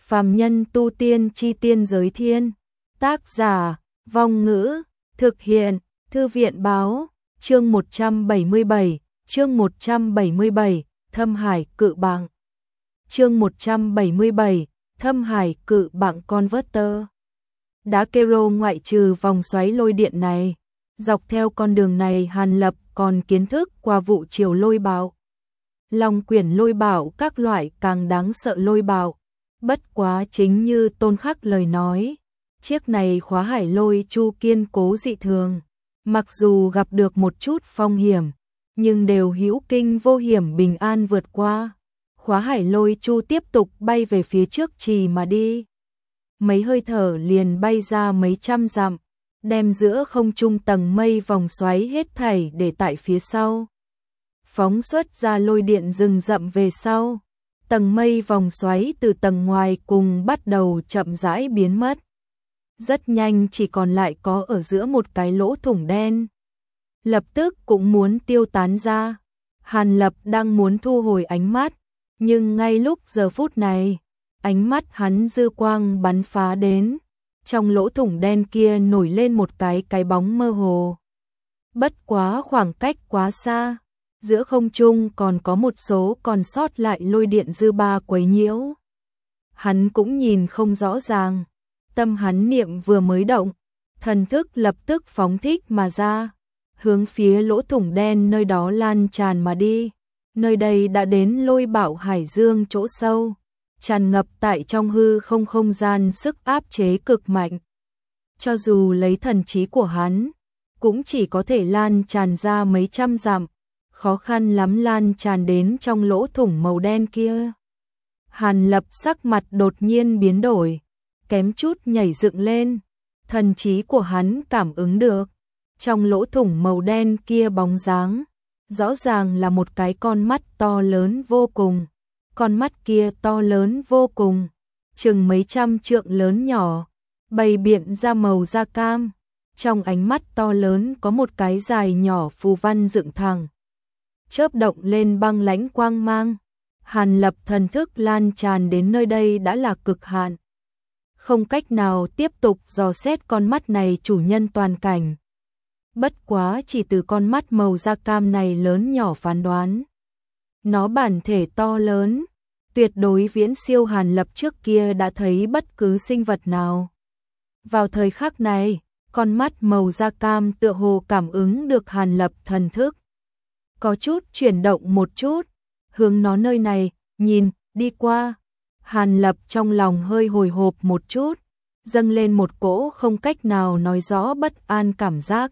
Phàm nhân tu tiên chi tiên giới thiên. Tác giả, Vong Ngữ, thực hiện, Thư viện báo, chương 177, chương 177, Thâm Hải Cự Bảng. Chương 177, Thâm Hải Cự Bảng Converter. Đá Kero ngoại trừ vòng xoáy lôi điện này, dọc theo con đường này Hàn Lập còn kiến thức qua vụ chiều lôi bạo. Long quyển lôi bạo các loại càng đáng sợ lôi bạo. Bất quá chính như Tôn Khắc lời nói, chiếc này khóa hải lôi chu kiên cố dị thường. Mặc dù gặp được một chút phong hiểm, nhưng đều hữu kinh vô hiểm bình an vượt qua. Khóa hải lôi chu tiếp tục bay về phía trước trì mà đi. Mấy hơi thở liền bay ra mấy trăm dặm, đem giữa không trung tầng mây vòng xoáy hết thảy để tại phía sau. Phóng xuất ra lôi điện rừng rậm về sau, tầng mây vòng xoáy từ tầng ngoài cùng bắt đầu chậm rãi biến mất. Rất nhanh chỉ còn lại có ở giữa một cái lỗ thủng đen. Lập tức cũng muốn tiêu tán ra. Hàn Lập đang muốn thu hồi ánh mắt, nhưng ngay lúc giờ phút này, ánh mắt hắn dư quang bắn phá đến. Trong lỗ thủng đen kia nổi lên một cái bóng mơ hồ. Bất quá khoảng cách quá xa, giữa không trung còn có một số còn sót lại lôi điện dư ba quấy nhiễu. Hắn cũng nhìn không rõ ràng. Tâm hắn niệm vừa mới động, thần thức lập tức phóng thích mà ra, hướng phía lỗ thủng đen nơi đó lan tràn mà đi. Nơi đây đã đến lôi bạo hải dương chỗ sâu, tràn ngập tại trong hư không không gian sức áp chế cực mạnh. Cho dù lấy thần trí của hắn, cũng chỉ có thể lan tràn ra mấy trăm dặm, khó khăn lắm lan tràn đến trong lỗ thủng màu đen kia. Hàn Lập sắc mặt đột nhiên biến đổi, kém chút nhảy dựng lên. Thần trí của hắn cảm ứng được, trong lỗ thủng màu đen kia bóng dáng, rõ ràng là một cái con mắt to lớn vô cùng. Con mắt kia to lớn vô cùng, chừng mấy trăm trượng lớn nhỏ, bày biện ra màu da cam. Trong ánh mắt to lớn có một cái dài nhỏ phù văn dựng thẳng, chớp động lên băng lãnh quang mang. Hàn Lập thần thức lan tràn đến nơi đây đã là cực hạn, không cách nào tiếp tục dò xét con mắt này chủ nhân toàn cảnh. Bất quá chỉ từ con mắt màu da cam này lớn nhỏ phán đoán, nó bản thể to lớn, tuyệt đối viễn siêu Hàn Lập trước kia đã thấy bất cứ sinh vật nào. Vào thời khắc này, con mắt màu da cam tựa hồ cảm ứng được Hàn Lập thần thức, có chút chuyển động một chút, hướng nó nơi này, nhìn, đi qua. Hàn Lập trong lòng hơi hồi hộp một chút, dâng lên một cỗ không cách nào nói rõ bất an cảm giác.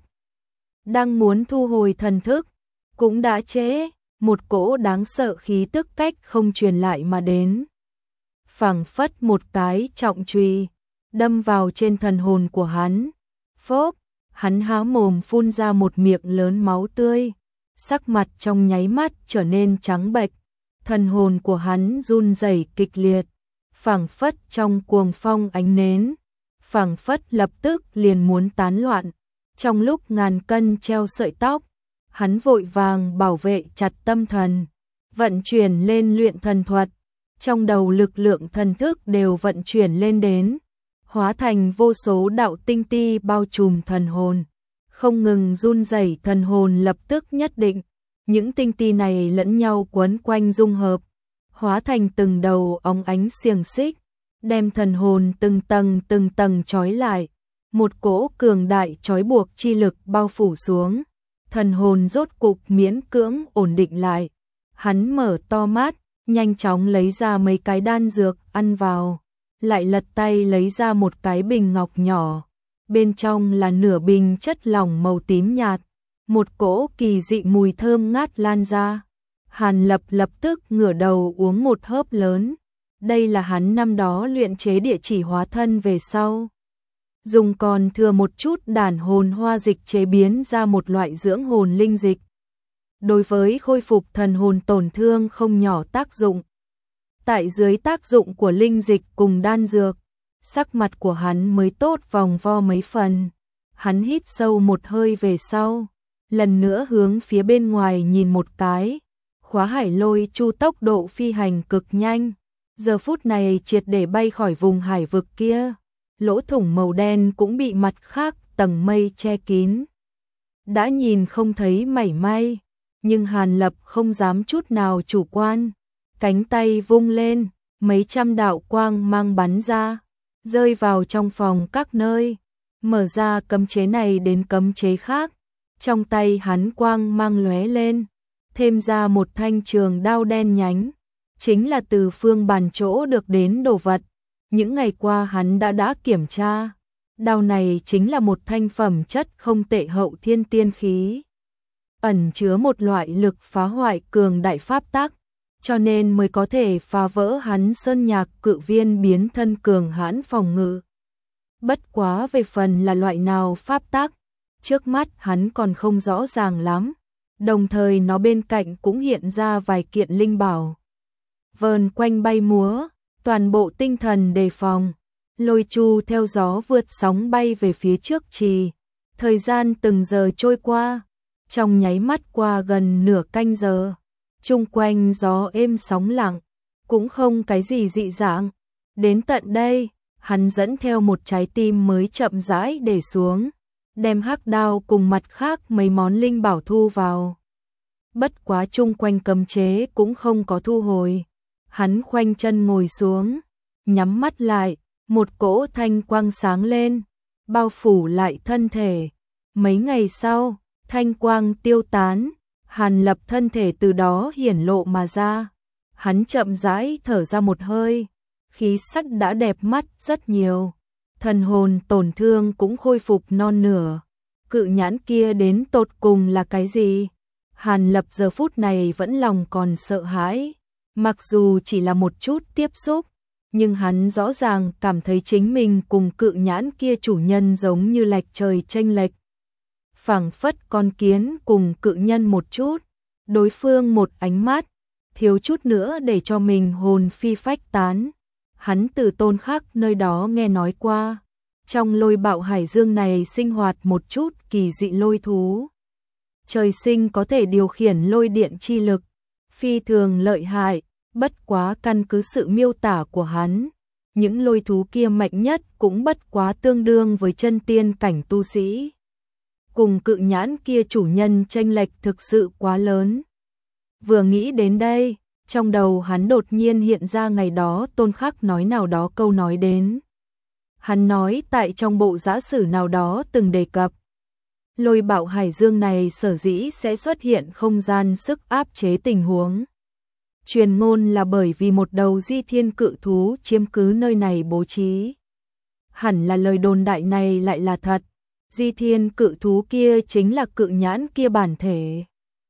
Đang muốn thu hồi thần thức, cũng đã trễ, một cỗ đáng sợ khí tức cách không truyền lại mà đến. Phảng phất một cái trọng chùy đâm vào trên thần hồn của hắn. Phốc, hắn há mồm phun ra một miệng lớn máu tươi, sắc mặt trong nháy mắt trở nên trắng bệch. Thần hồn của hắn run rẩy kịch liệt, phảng phất trong cuồng phong ánh nến, phảng phất lập tức liền muốn tán loạn. Trong lúc ngàn cân treo sợi tóc, hắn vội vàng bảo vệ chặt tâm thần, vận chuyển lên luyện thần thuật, trong đầu lực lượng thần thức đều vận chuyển lên đến, hóa thành vô số đạo tinh ti bao trùm thần hồn, không ngừng run rẩy. Thần hồn lập tức nhất định, những tinh ti này lẫn nhau quấn quanh dung hợp, hóa thành từng đầu óng ánh xiềng xích, đem thần hồn từng tầng trói lại. Một cỗ cường đại trói buộc chi lực bao phủ xuống, thần hồn rốt cục miễn cưỡng ổn định lại. Hắn mở to mắt, nhanh chóng lấy ra mấy cái đan dược ăn vào, lại lật tay lấy ra một cái bình ngọc nhỏ, bên trong là nửa bình chất lỏng màu tím nhạt, một cỗ kỳ dị mùi thơm ngát lan ra. Hàn Lập lập tức ngửa đầu uống một hớp lớn, đây là hắn năm đó luyện chế địa chỉ hóa thân về sau, dùng còn thừa một chút đàn hồn hoa dịch chế biến ra một loại dưỡng hồn linh dịch. Đối với khôi phục thần hồn tổn thương không nhỏ tác dụng. Tại dưới tác dụng của linh dịch cùng đan dược, sắc mặt của hắn mới tốt vòng vo mấy phần. Hắn hít sâu một hơi về sau, lần nữa hướng phía bên ngoài nhìn một cái. Khóa hải lôi chu tốc độ phi hành cực nhanh, giờ phút này triệt để bay khỏi vùng hải vực kia, lỗ thủng màu đen cũng bị mặt khác tầng mây che kín. Đã nhìn không thấy mảy may, nhưng Hàn Lập không dám chút nào chủ quan, cánh tay vung lên, mấy trăm đạo quang mang bắn ra, rơi vào trong phòng các nơi, mở ra cấm chế này đến cấm chế khác. Trong tay hắn quang mang lóe lên, thêm ra một thanh trường đao đen nhánh, chính là từ Phương Bàn chỗ được đến đồ vật. Những ngày qua hắn đã kiểm tra, đao này chính là một thanh phẩm chất không tệ hậu thiên tiên khí, ẩn chứa một loại lực phá hoại cường đại pháp tắc, cho nên mới có thể phá vỡ hắn sơn nhạc cự viên biến thân cường hãn phòng ngự. Bất quá về phần là loại nào pháp tắc, trước mắt hắn còn không rõ ràng lắm, đồng thời nó bên cạnh cũng hiện ra vài kiện linh bảo. Vờn quanh bay múa, toàn bộ tinh thần đề phòng, lôi chu theo gió vượt sóng bay về phía trước trì. Thời gian từng giờ trôi qua, trong nháy mắt qua gần nửa canh giờ, chung quanh gió êm sóng lặng, cũng không cái gì dị dạng. Đến tận đây, hắn dẫn theo một trái tim mới chậm rãi để xuống, đem hắc đao cùng mặt khác mấy món linh bảo thu vào. Bất quá chung quanh cấm chế cũng không có thu hồi. Hắn khoanh chân ngồi xuống, nhắm mắt lại, một cỗ thanh quang sáng lên, bao phủ lại thân thể. Mấy ngày sau, thanh quang tiêu tán, Hàn Lập thân thể từ đó hiển lộ mà ra. Hắn chậm rãi thở ra một hơi, khí sắc đã đẹp mắt rất nhiều. Thần hồn tổn thương cũng khôi phục non nửa. Cự nhãn kia đến tột cùng là cái gì? Hàn Lập giờ phút này vẫn lòng còn sợ hãi. Mặc dù chỉ là một chút tiếp xúc, nhưng hắn rõ ràng cảm thấy chính mình cùng cự nhãn kia chủ nhân giống như lệch trời chênh lệch. Phảng phất con kiến cùng cự nhân một chút, đối phương một ánh mắt, thiếu chút nữa để cho mình hồn phi phách tán. Hắn từ Tôn Khắc nơi đó nghe nói qua, trong lôi bạo hải dương này sinh hoạt một chút kỳ dị lôi thú. Trời sinh có thể điều khiển lôi điện chi lực, phi thường lợi hại, bất quá căn cứ sự miêu tả của hắn, những lôi thú kia mạnh nhất cũng bất quá tương đương với chân tiên cảnh tu sĩ. Cùng cự nhãn kia chủ nhân chênh lệch thực sự quá lớn. Vừa nghĩ đến đây, trong đầu hắn đột nhiên hiện ra ngày đó Tôn Khắc nói nào đó câu nói đến. Hắn nói tại trong bộ giả sử nào đó từng đề cập, lôi bạo hải dương này sở dĩ sẽ xuất hiện không gian sức áp chế tình huống. Truyền ngôn là bởi vì một đầu di thiên cự thú chiếm cứ nơi này bố trí. Hẳn là lời đồn đại này lại là thật, di thiên cự thú kia chính là cự nhãn kia bản thể.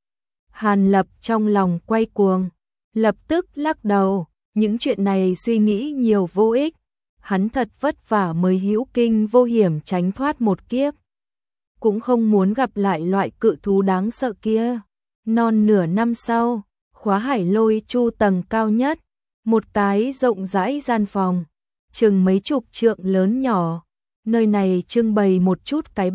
Hàn Lập trong lòng quay cuồng, lập tức lắc đầu, những chuyện này suy nghĩ nhiều vô ích. Hắn thật vất vả mới hữu kinh vô hiểm tránh thoát một kiếp, cũng không muốn gặp lại loại cự thú đáng sợ kia. Non nửa năm sau, khóa hải lôi chu tầng cao nhất, một cái rộng rãi gian phòng, chừng mấy chục trượng lớn nhỏ. Nơi này trưng bày một chút cái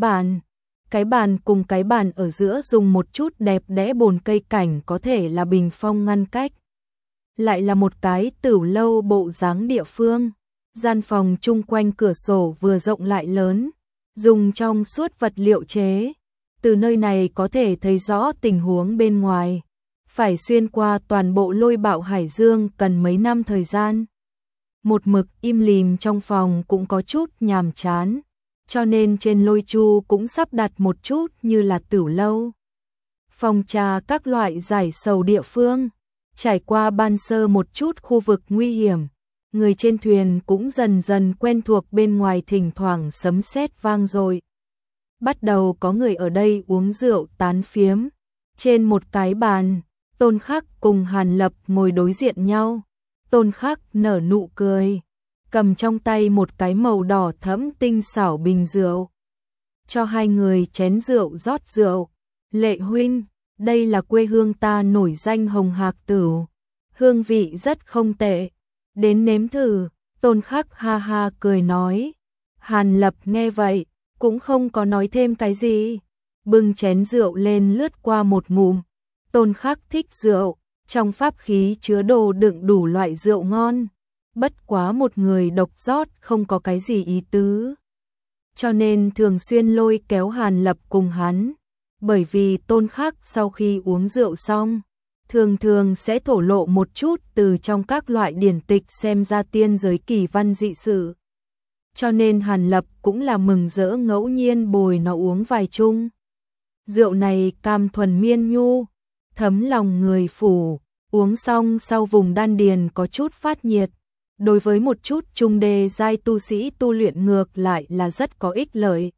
bàn cùng cái bàn ở giữa dùng một chút đẹp đẽ bồn cây cảnh có thể là bình phong ngăn cách. Lại là một cái tửu lâu bộ dáng địa phương. Gian phòng chung quanh cửa sổ vừa rộng lại lớn, dùng trong suốt vật liệu chế. Từ nơi này có thể thấy rõ tình huống bên ngoài. Phải xuyên qua toàn bộ lôi bạo hải dương cần mấy năm thời gian. Một mực im lìm trong phòng cũng có chút nhàm chán, cho nên trên lôi chu cũng sắp đặt một chút như là tửu lâu. Phòng trà các loại giải sầu địa phương, trải qua ban sơ một chút khu vực nguy hiểm. Người trên thuyền cũng dần dần quen thuộc bên ngoài thỉnh thoảng sấm sét vang dội. Bắt đầu có người ở đây uống rượu tán phiếm. Trên một cái bàn, Tôn Khắc cùng Hàn Lập ngồi đối diện nhau. Tôn Khắc nở nụ cười, cầm trong tay một cái màu đỏ thẫm tinh xảo bình rượu. Cho hai người chén rượu rót rượu. Lệ huynh, đây là quê hương ta nổi danh hồng hạc tửu. Hương vị rất không tệ. Đến nếm thử, Tôn Khắc ha ha cười nói. Hàn Lập nghe vậy, cũng không có nói thêm cái gì. Bưng chén rượu lên lướt qua một ngụm. Tôn Khắc thích rượu, trong pháp khí chứa đồ đựng đủ loại rượu ngon. bất quá một người độc rót không có cái gì ý tứ. Cho nên thường xuyên lôi kéo Hàn Lập cùng hắn, bởi vì Tôn Khắc sau khi uống rượu xong, thường thường sẽ thổ lộ một chút từ trong các loại điển tịch xem ra tiên giới kỳ văn dị sự. Cho nên Hàn Lập cũng là mừng rỡ ngẫu nhiên bồi nó uống vài chung. Rượu này cam thuần miên nhu, thấm lòng người phủ, uống xong sau vùng đan điền có chút phát nhiệt. Đối với một chút trung đề giai tu sĩ tu luyện ngược lại là rất có ích lợi.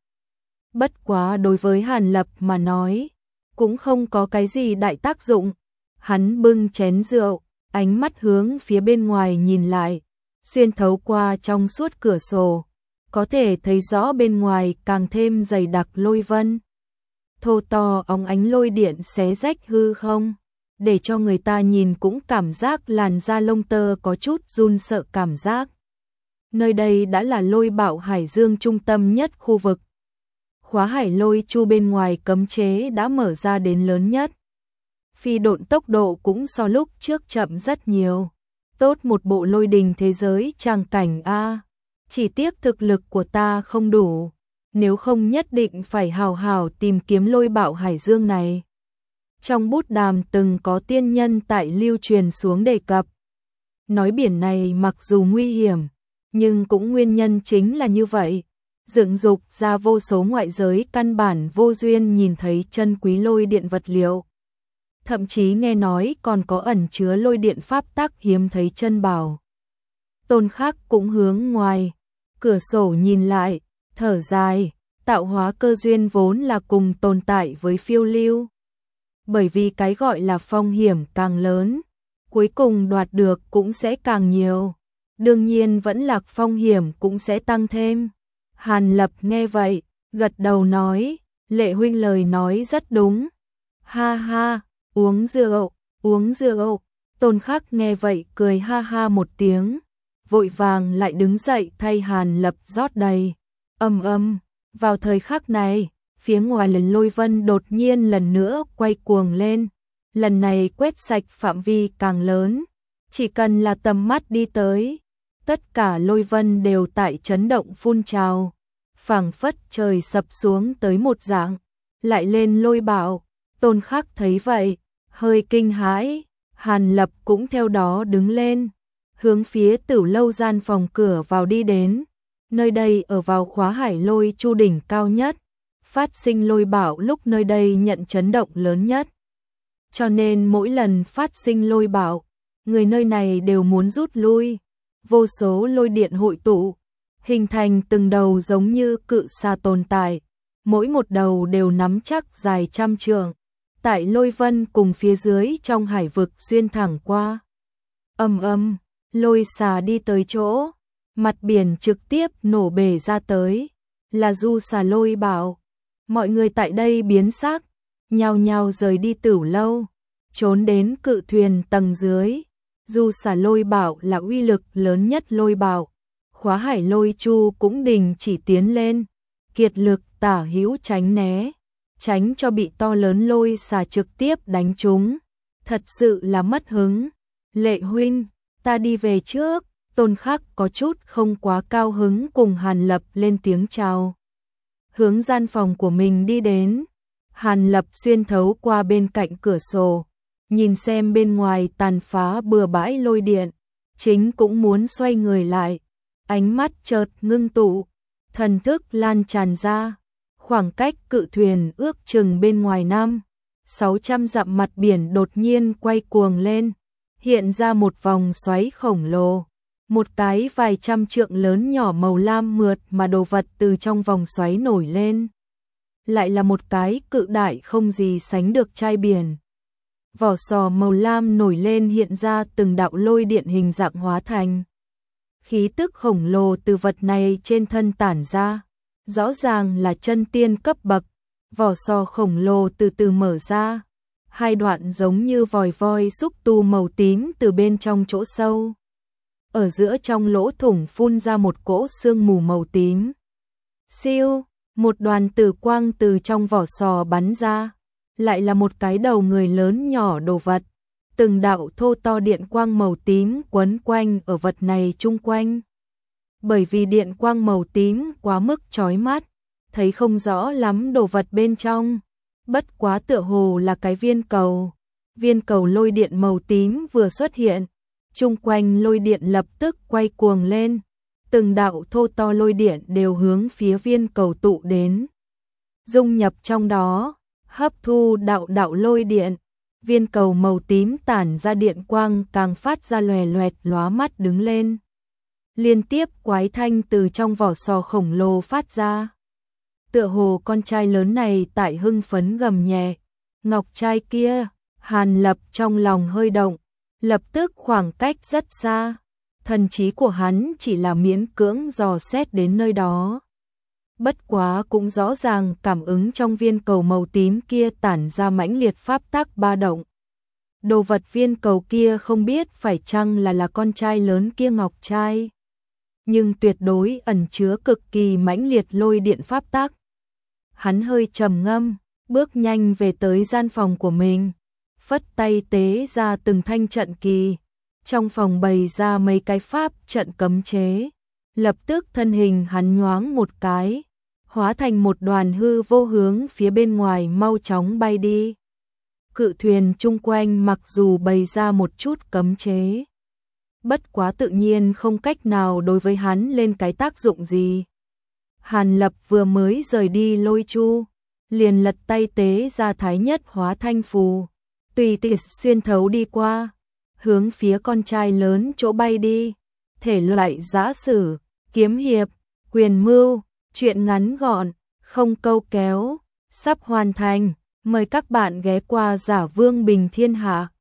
Bất quá đối với Hàn Lập mà nói, cũng không có cái gì đại tác dụng. Hắn bưng chén rượu, ánh mắt hướng phía bên ngoài nhìn lại, xuyên thấu qua trong suốt cửa sổ, có thể thấy rõ bên ngoài càng thêm dày đặc lôi vân. Thô to óng ánh lôi điện xé rách hư không, để cho người ta nhìn cũng cảm giác làn da lông tơ có chút run sợ cảm giác. Nơi đây đã là Lôi Bạo Hải Dương trung tâm nhất khu vực. Khóa hải lôi chu bên ngoài cấm chế đã mở ra đến lớn nhất. Phi độn tốc độ cũng so lúc trước chậm rất nhiều. Tốt một bộ lôi đình thế giới tràng cảnh a. Chỉ tiếc thực lực của ta không đủ, nếu không nhất định phải hào hào tìm kiếm Lôi Bạo Hải Dương này. Trong bút đàm từng có tiên nhân tại lưu truyền xuống đề cập. Nói biển này mặc dù nguy hiểm, nhưng cũng nguyên nhân chính là như vậy. Dựng dục ra vô số ngoại giới căn bản vô duyên nhìn thấy chân quý lôi điện vật liệu. Thậm chí nghe nói còn có ẩn chứa lôi điện pháp tắc hiếm thấy chân bảo. Tôn Khắc cũng hướng ngoài cửa sổ nhìn lại, thở dài, tạo hóa cơ duyên vốn là cùng tồn tại với phiêu lưu. Bởi vì cái gọi là phong hiểm càng lớn, cuối cùng đoạt được cũng sẽ càng nhiều. Đương nhiên vẫn là phong hiểm cũng sẽ tăng thêm. Hàn Lập nghe vậy, gật đầu nói, Lệ huynh lời nói rất đúng. Ha ha, uống rượu, uống rượu. Tôn Khắc nghe vậy cười ha ha một tiếng, vội vàng lại đứng dậy thay Hàn Lập rót đầy. Vào thời khắc này, phía ngoài lần lôi vân đột nhiên lần nữa quay cuồng lên. Lần này quét sạch phạm vi càng lớn, chỉ cần là tầm mắt đi tới, tất cả lôi vân đều tại chấn động phun trào, phảng phất trời sập xuống tới một dạng, lại lên lôi bạo. Tôn Khắc thấy vậy, hơi kinh hãi, Hàn Lập cũng theo đó đứng lên, hướng phía Tử Lâu gian phòng cửa vào đi đến. Nơi đây ở vào khóa hải lôi chu đỉnh cao nhất, phát sinh lôi bạo lúc nơi đây nhận chấn động lớn nhất. Cho nên mỗi lần phát sinh lôi bạo, người nơi này đều muốn rút lui. Vô số lôi điện hội tụ, hình thành từng đầu giống như cự xà tồn tại, mỗi một đầu đều nắm chắc dài trăm trượng, tại lôi vân cùng phía dưới trong hải vực xuyên thẳng qua. Lôi xà đi tới chỗ, mặt biển trực tiếp nổ bể ra tới, là du xà lôi bạo. Mọi người tại đây biến sắc, nhao nhao rời đi Tử Lâu, trốn đến cự thuyền tầng dưới. Du xà lôi bạo là uy lực lớn nhất lôi bạo, khóa hải lôi chu cũng đình chỉ tiến lên, kiệt lực tả hữu tránh né, tránh cho bị to lớn lôi xà trực tiếp đánh trúng. Thật sự là mất hứng. Lệ huynh, ta đi về trước. Tôn Khắc có chút không quá cao hứng cùng Hàn Lập lên tiếng chào, hướng gian phòng của mình đi đến. Hàn Lập xuyên thấu qua bên cạnh cửa sổ, nhìn xem bên ngoài tàn phá bừa bãi lôi điện, chính cũng muốn xoay người lại, ánh mắt chợt ngưng tụ, thần thức lan tràn ra, khoảng cách cự thuyền ước chừng bên ngoài 500-600 dặm mặt biển đột nhiên quay cuồng lên, hiện ra một vòng xoáy khổng lồ, một cái vài trăm trượng lớn nhỏ màu lam mượt mà đồ vật từ trong vòng xoáy nổi lên, lại là một cái cự đại không gì sánh được chai biển. Vỏ sò màu lam nổi lên hiện ra từng đạo lôi điện hình dạng hóa thành. Khí tức khổng lồ từ vật này trên thân tản ra, rõ ràng là chân tiên cấp bậc. Vỏ sò khổng lồ từ từ mở ra, hai đoạn giống như vòi voi xúc tu màu tím từ bên trong chỗ sâu. Ở giữa trong lỗ thủng phun ra một cỗ sương mù màu tím. Siêu, một đoàn tử quang từ trong vỏ sò bắn ra, lại là một cái đầu người lớn nhỏ đồ vật. từng đạo thô to điện quang màu tím quấn quanh ở vật này chung quanh. Bởi vì điện quang màu tím quá mức chói mắt, thấy không rõ lắm đồ vật bên trong, bất quá tựa hồ là cái viên cầu. Viên cầu lôi điện màu tím vừa xuất hiện, chung quanh lôi điện lập tức quay cuồng lên, từng đạo thô to lôi điện đều hướng phía viên cầu tụ đến. Dung nhập trong đó, hấp thu đạo đạo lôi điện, viên cầu màu tím tản ra điện quang càng phát ra lòe loẹt lóa mắt đứng lên. Liên tiếp quái thanh từ trong vỏ sò khổng lồ phát ra. Tựa hồ con trai lớn này tại hưng phấn gầm nhẹ, ngọc trai kia. Hàn Lập trong lòng hơi động, lập tức khoảng cách rất xa, thần trí của hắn chỉ là miễn cưỡng dò xét đến nơi đó. Bất quá cũng rõ ràng cảm ứng trong viên cầu màu tím kia tản ra mãnh liệt pháp tắc ba động. Đồ vật viên cầu kia không biết phải chăng là con trai lớn kia ngọc trai, nhưng tuyệt đối ẩn chứa cực kỳ mãnh liệt lôi điện pháp tắc. Hắn hơi trầm ngâm, bước nhanh về tới gian phòng của mình. Phất tay tế ra từng thanh trận kỳ, trong phòng bày ra mấy cái pháp trận cấm chế, lập tức thân hình hắn nhoáng một cái, hóa thành một đoàn hư vô hướng phía bên ngoài mau chóng bay đi. Cự thuyền chung quanh mặc dù bày ra một chút cấm chế, bất quá tự nhiên không cách nào đối với hắn lên cái tác dụng gì. Hàn Lập vừa mới rời đi lôi chu, liền lật tay tế ra thái nhất hóa thanh phù, tùy tiện xuyên thấu đi qua, hướng phía con trai lớn chỗ bay đi. Thể loại giã sử, kiếm hiệp, quyền mưu, truyện ngắn gọn, không câu kéo, sắp hoàn thành. Mời các bạn ghé qua Giả Vương Bình Thiên Hạ.